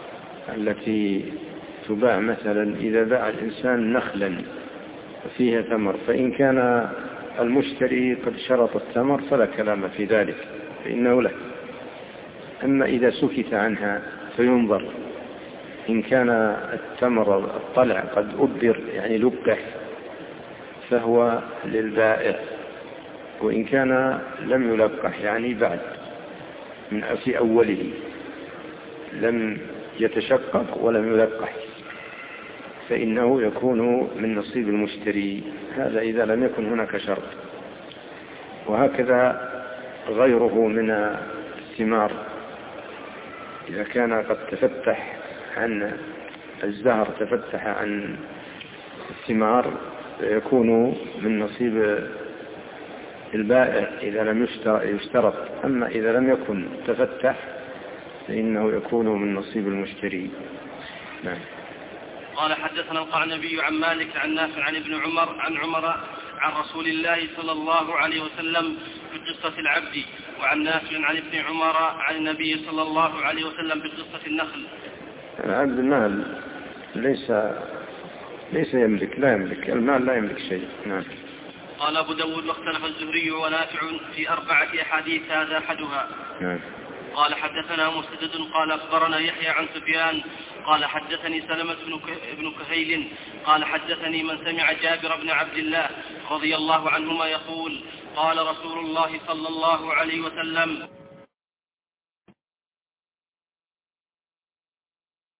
التي تباع مثلا إذا باع الإنسان نخلا فيها ثمر فإن كان المشتري قد شرط الثمر فلا كلام في ذلك فإنه له. أما إذا سكت عنها فينظر إن كان التمر الطلع قد أبر يعني لقح فهو للبائع، وإن كان لم يلقح يعني بعد في أوله لم يتشقق ولم يلقح فإنه يكون من نصيب المشتري، هذا إذا لم يكن هناك شرط. وهكذا غيره من الثمار إذا كان قد تفتح عن الزهر تفتح عن الثمار يكون من نصيب البائع إذا لم يشترط. أما إذا لم يكن تفتح فإنه يكون من نصيب المشتري. نعم. قال حدثنا القعنبي عن مالك عن نافع عن ابن عمر عن عمر عن رسول الله صلى الله عليه وسلم في قصة العبد، وعن نافع عن ابن عمر عن النبي صلى الله عليه وسلم في قصة النخل. العبد المال ليس يملك، لا يملك المال، لا يملك شيء. نعم. قال أبو داود واختلف الزهري ونافع في 4 أحاديث هذا أحدها. نعم. قال حدثنا مسدد قال أخبرنا يحيى عن سفيان قال حدثني سلمة بن كهيل قال حدثني من سمع جابر بن عبد الله رضي الله عنهما يقول قال رسول الله صلى الله عليه وسلم